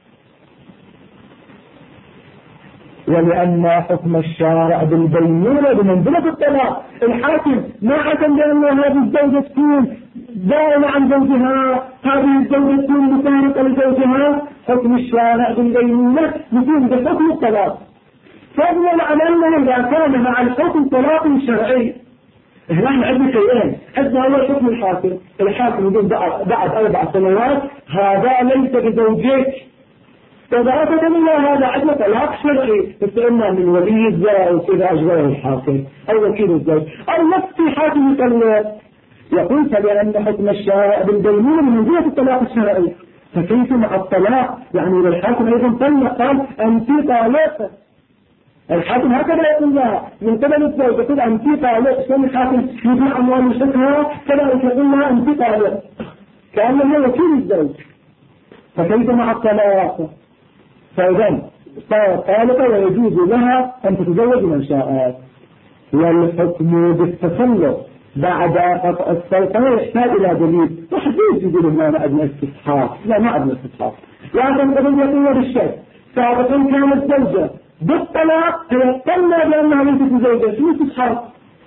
ولأن حكم الشارع بالبينونة بمنزلة الطلاق، الحاكم ما حكم بأن هذه الزوجة تكون بائنة عن زوجها، هذه الزوجة تكون مفارقة لزوجها، حكم الشارع بالبينونة يكون بحكم الطلاق. فضلا عن أنه إذا كان مع الحكم طلاق شرعي. نحن عندنا شيئين، عندنا أول حكم الحاكم يقول بعد 4 سنوات هذا ليس بزوجك، إذا أتى إلى هذا عندنا طلاق شرعي فإما من ولي الزوج إذا أجبره الحاكم أو وكيل الزوج أو نفس حاكم يطلق. يقول فلأن حكم الشارع بالبينونة من منزلة الطلاق الشرعي، فكيف مع الطلاق؟ يعني إذا الحاكم أيضا طلق قال أنت طالق، الحاكم هكذا يقول لها من قبل الزوج يقول أنت طالق، شلون الحاكم يبيع أموال مشتكها كذلك يقول لها أنت طالق كأنه وكيل الزوج، فكيف مع الطلاق؟ فإذا صارت طالقة ويجوز لها أن تتزوج من شاءت. والحكم بالتسلط بعد قطع السلطنة يحتاج إلى دليل، وحديث يقول هنا ما عندنا استصحاب، لا ما عندنا استصحاب، لكن قبل يقول بالشك سابقا كانت زوجة بالطلاق تيقنا بأنها ليست زوجة، شو استصحاب؟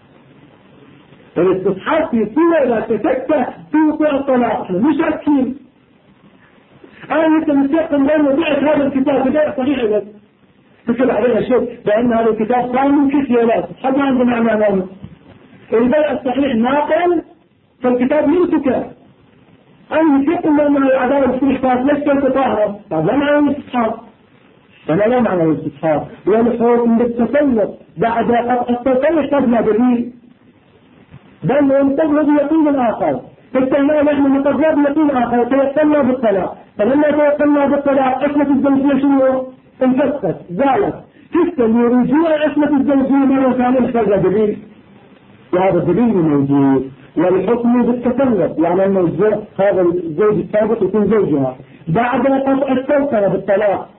الاستصحاب في صورة إذا شككت في وقوع الطلاق مش أكيد. أنا مستيقن بأن وضعت هذا الكتاب بداية صحيح لك تكتب عليها شيء بأن هذا الكتاب صار من كثيرات حد ما عندنا معنى البيع الصحيح ناقل فالكتاب يمسك. أنا مستيقن بأن العدالة بالاستحقاق ليس كالتطاهرة، هذا معنى الاستصحاب، فلا لا معنى الاستصحاب. والحكم بالتسلط بعد التسلط يحتاج إلى دليل، بل ينتظر بيقين آخر، فالتهمال نحن نقضى بيقين آخر تيقنا بالطلاق، فلما تيقنا بالطلاق عصمة الزوجية شنو؟ انفسقت زالت، تستمر رجوع عصمة الزوجية مرة ثانية محتاجة دليل، وهذا الدليل موجود. والحكم بالتسلط يعني أن هذا الزوج السابق يكون زوجها بعد قطع السلطنة بالطلاق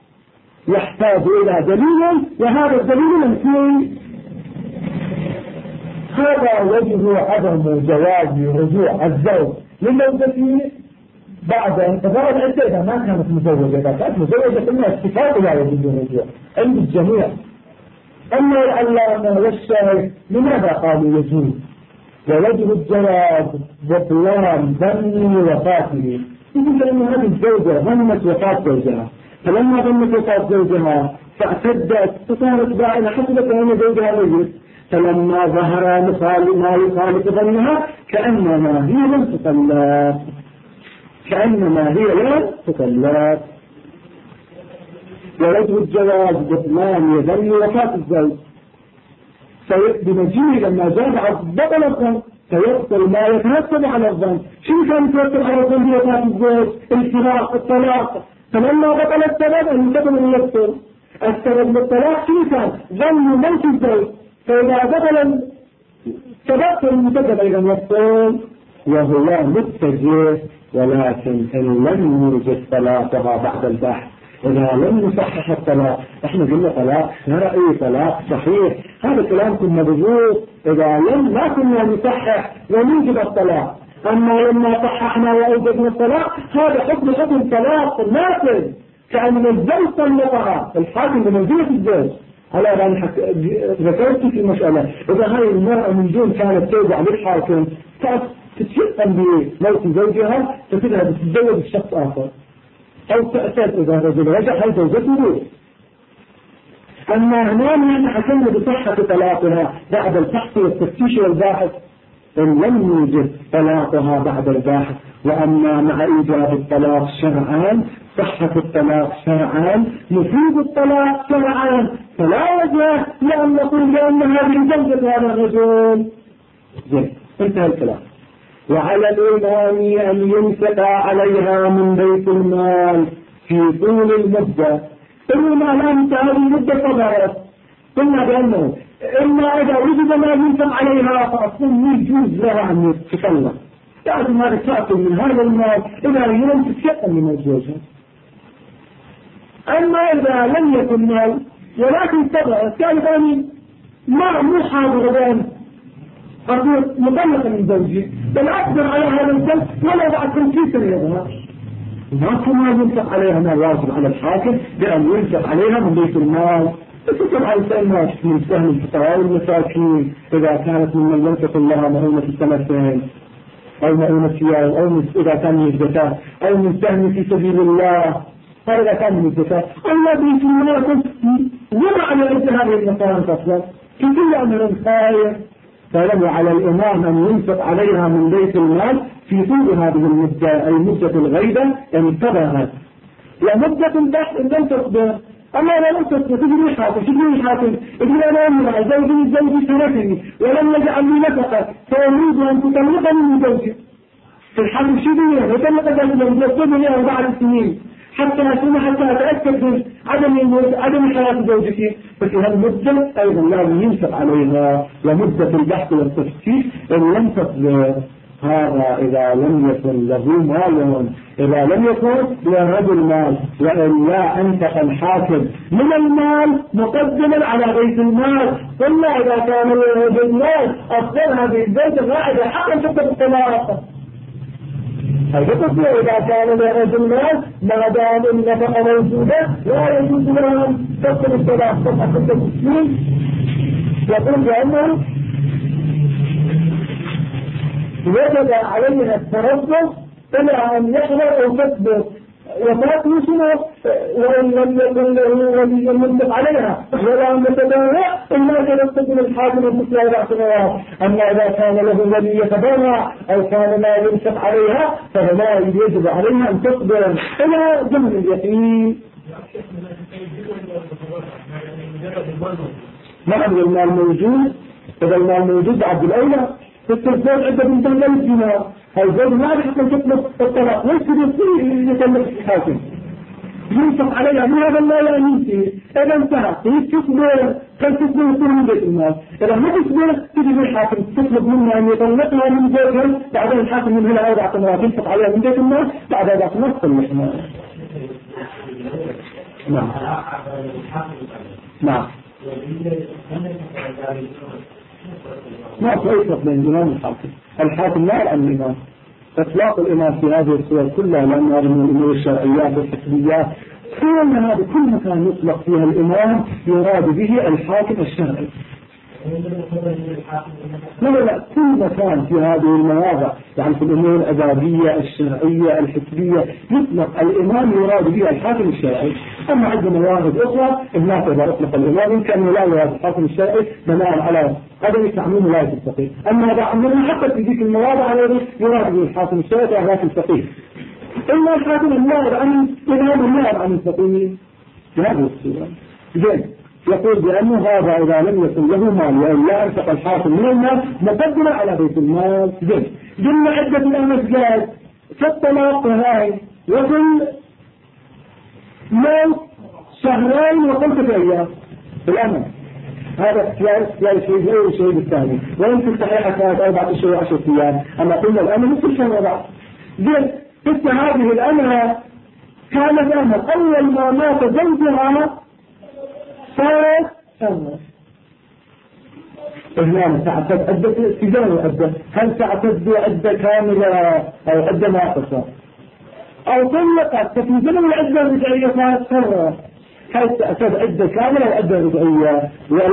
يحتاج إلى دليل، وهذا الدليل منفي. هذا وجه عدم جواز رجوع الزوج لزوجته بعد انقضاء العدة إذا ما كانت مزوجة. إذا كانت مزوجة فإنها اتفاق لا يجوز الرجوع عند الجميع. أما العلامة والشيخ لماذا قالوا يجوز؟ ووجه الجواز بطلان ظن وفاته، يقول أن هذه الزوجة ظنت وفاة زوجها، فلما ظنت وفاة زوجها فاعتدت فصارت باعنة حسبت أن زوجها ميت، فلما ظهر ما يخالف ظنها كأنما هي لم تطلق، كأنما هي لم تطلق. ووجه الجواز بطلان ظن وفاة الزوج بمجيء لما جاء بطل الظن فيبطل ما يترتب على الظن. شو كان يترتب على الظن بوفاة الزوج؟ الفراق، الطلاق. فلما بطل السبب انتبه ان يبطل السبب للطلاق شو كان؟ ظن موت الزوج، فإذا بطل السبب فالمسبب ايضا يبطل وهو متجه. ولكن ان لم يوجد طلاقها بعد البحث، إذا لم نصحح الطلاق، احنا قلنا طلاق شرعي طلاق صحيح، هذا الكلام كنا بجوز إذا لم ما كنا نصحح ونوجد الطلاق. أما لما صححنا وأوجدنا الطلاق هذا حكم طلاق نافذ، كأن الزوج طلقها الحاكم بمنزلة الزوج. على أن ذكرت في المسألة إذا هذه المرأة من دون كانت توضع للحاكم تتشقن بموت زوجها فتذهب تتزوج بشخص آخر، أو تأتت إذا رجل رجع هل زوجته. أما هنا حكمنا بصحة طلاقها بعد البحث والتفتيش والباحث إن لم يوجد طلاقها بعد الباحث. وأما مع إيجاب الطلاق شرعان، صحة الطلاق شرعان، نفيذ الطلاق شرعان، فلا وجه لأن نقول بأن هذه زوجة هذا الرجل. زين، انتهى الكلام. وعلى الإمام أن ينفق عليها من بيت المال في طول المدة. الإمام أنت هذه المدة صدرت قلنا بأنه إما إذا وجد ما ينفق عليها فأصلا يجوز لها أن تطلق، لازم هذا تأكل من هذا المال إذا لم تتشقى من زوجها. أما إذا لم يكن مال ولكن صدرت كان ثاني مو حاضر بأن أقول مطلقة من زوجي بل أقدر على هذا الزوج ولا بعد 50 سنة يظهر ما كما ينفق عليها ما واجب على الحاكم بأن ينفق عليها من بيت المال. تكتب على الناس من سهم الفقراء والمساكين إذا كانت ممن ينفق لها مؤونة السنتين أو مؤونة ثياب أو إذا كان من الزكاة أو من سهم في سبيل الله، هذا كان من الزكاة. الله بيت المال وضع على هذه المصارف أصلا كل أمر خير. فلم على الإمام أن ينفق عليها من بيت المال في طول هذه المدة أي مدة الغيبة انتبهت. ومدة البحث لم تصبر. أما إذا لم تصبر تجري حاكم إذن أنا أمرع زوجي سنتني ولم يجعل لي نفقة فيريد أن تطلقني من زوجي في الحال الشديد وطلقت من زوجي 4 سنين حتى أتأكد من عدم حياة زوجتي. ففي هذه المدة أيضا لازم ينفق عليها. ومدة البحث والتفتيش إن لم تصبر. هذا إذا لم يكن له مال، إذا لم يكن لرجل مال، وإلا أنفق الحاكم من المال مقدما على بيت المال. إلا إذا كان لرجل مال أفضل هذه البيت الرائدة حقا تكتب الطلاق. إذا كان لرجل مال ما دام النفقة موجودة لا يجوز لها أن تكتب الطلاق. صفحة 66 يقول بأنه وجب عليها التردد إلى أن يحضر أو تثبت وفاته شنو وإن لم يكن له ولي ينفق عليها ولا متبرع إلا تنفذ الحاكم مثل 4 سنوات. أما إذا كان له ولي يتبرع أو كان لا ينفق عليها فلا يجب عليها أن تصبر إلى ضمن اليقين. نعم المال موجود. إذا المال موجود عبد الأولى التزوج عدة من تنمية الدينار الزوج ما يحق أن تطلق الطلاق ليس يطلق الحاكم ينفق عليها من هذا المال لا ينتهي. إذا انتهى تصبر كان تصبر يكون من بيت المال. إذا ما تصبر تجي الحاكم تطلب منه أن يطلقها من زوجها بعدين الحاكم من هنا 4 سنوات ينفق عليها من بيت المال بعد 4 سنوات تطلقها. نعم ما فرق بين الإمام والحاكم. الحاكم لا يعلم الإمام. إطلاق الإمام في هذه الصور كلها لأن هذه من الأمور الشرعيات والحكميات كل هذا كل مكان يطلق فيها الإمام يراد به الحاكم الشرعي. لا كل مكان في هذه المواضع يعني في الأمور الأدبية الشرعية الحكمية يطلق الإمام يراد به الحاكم الشرعي. أما عندنا مواهب أخرى هناك إذا أطلق الإمام يمكن لا يراد الحاكم الشرعي بناء على عدم تعميم ولاية الفقيه. أما إذا عملنا حتى في ذيك المواضع يراد به الحاكم الشرعي ولاية الفقيه. إلا الحاكم النائب عن الإمام النائب عن الفقيه في هذه الصورة. زين يقول بأنه هذا إذا لم يكن له مال وإلا أنفق الحاكم من المال مقدمة على بيت المال. زين قلنا عدة الأمثلات في الطلاق هاي وفي الموت شهرين وخمسة أيام في الأمل. هذا لا شيء غير الشيء الثاني. ويمكن صحيحة كانت 4 أشهر و10 أيام أما قلنا الأمل مثل شهر وبعض. زين مثل هذه الأمل كانت أمل أول ما مات زوجها صارت أمل. هنا تعتد عدة في زمن العدة. هل تعتد عدة كاملة أو عدة ناقصة أو طلقت ففي زمن العدة الرجعية كانت حرة. هل تعتد عدة كاملة أو عدة رجعية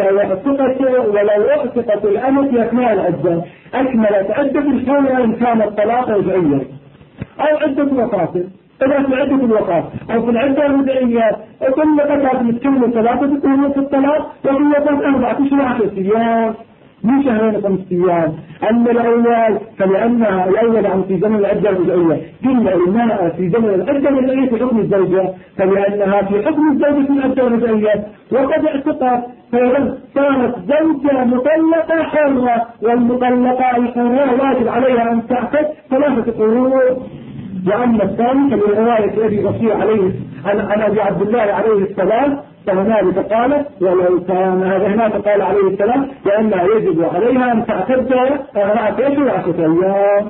ولو اعتقت الأمل في أثناء العدة أكملت عدة الحرة إن كانت طلاق رجعية أو عدة وفاة. إذا في عدة الوفاة أو في العدة الرجعية طلقت متكمل 3 شهور في الطلاق وفي الوفاة 4 أشهر و10 أيام من 2 و5 أيام. أما الأول فلأنها الأول عن في زمن العدة الرجعية قلنا المرأة في زمن العدة الرجعية في حكم الزوجة فلأنها في حكم الزوجة في العدة الرجعية وقد اعتقت صارت زوجة مطلقة حرة والمطلقة الحرة واجب عليها أن تعتد 3 قروء. وأما الثاني فلرواية أبي بصير عليه عن أبي عبد الله عليه السلام فهنالك قال ولو كان هناك قال عليه السلام لأنها يجب عليها أن تعتد 4 أشهر و10 أيام.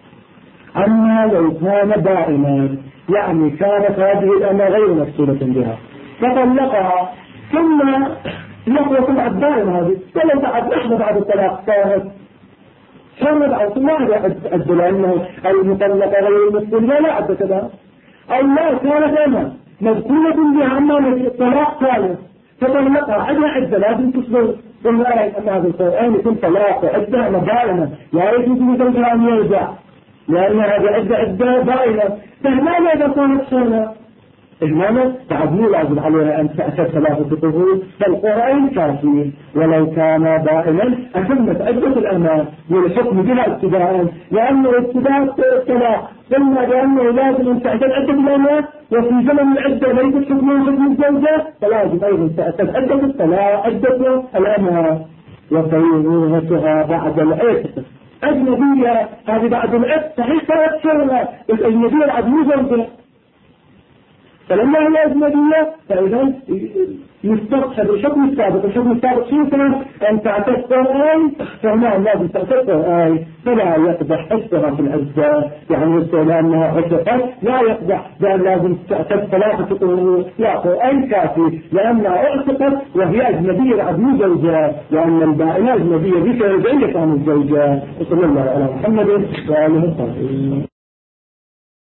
أما لو كان دائما يعني كانت هذه الأمة غير مفصولة بها فطلقها ثم يخلص العدائم هذه ولو تعد إحدى بعد الطلاق كانت حمد أو ما عد لأنه المطلقة غير المسلمة لا عد كذا أو لا كانت أنا مذكورة بها أمام الطلاق كانت فطلقها عدة لازم تصبر والله أن هذا القرآن يكون طلاق وعدة مدائمة لا يجوز لزوجها أن يرجع لأن هذه عدة دائمة فهنا إذا كانت سنة المعنى تعبني لازم عليها أن تأتى 3 قروء فالقرآن كافي ولو كان دائما أتمت عدة الأمان والحكم بها ابتداء لأنه ابتداء الطلاق ثم لأنه لازم أن تأتى عدة الأمان وفي زمن العدة ليس حكم الزوجة فلازم أيضا تأتى عدة الطلاق عدة الأمان وصيغتها بعد العتق. أجنبية هذه بعد العتق صحيح كانت شرعة بس أجنبية العدو فلما هي أجنبية فإذا يستصحب الحكم السابق. الحكم السابق شيء كان أن تعتد قرآن فهنا لازم تعتد قرآن فلا يقدح حسها في العزة يعني يقول لأنها عتقت لا يقدح بأن لازم تعتد 3 قروء لا قرآن كافي لأنها اعتقت وهي أجنبية عدو زوجها وأن البائنة أجنبية بك رجعية عن الزوجة. وصلى الله على محمد وآله وصحبه.